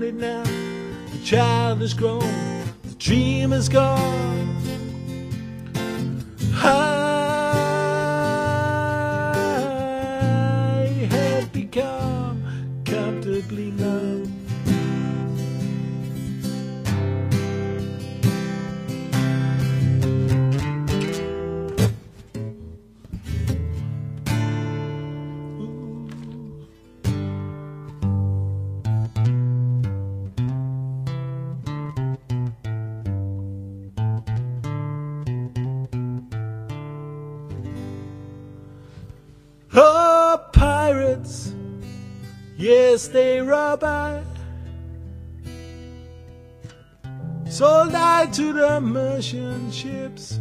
it now. The child is grown, the dream is gone. I have become comfortably numb. Oh, pirates, yes, they rob I. Sold I to the merchant ships.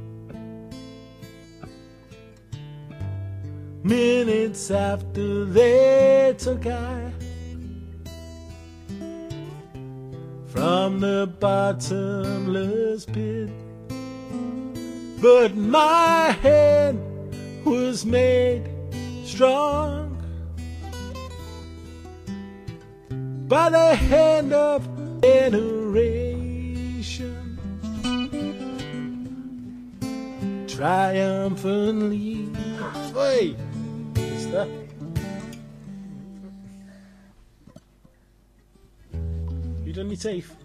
Minutes after they took I from the bottomless pit. But my head was made strong by the hand of generation, triumphantly. Oi, mister. You done me teeth?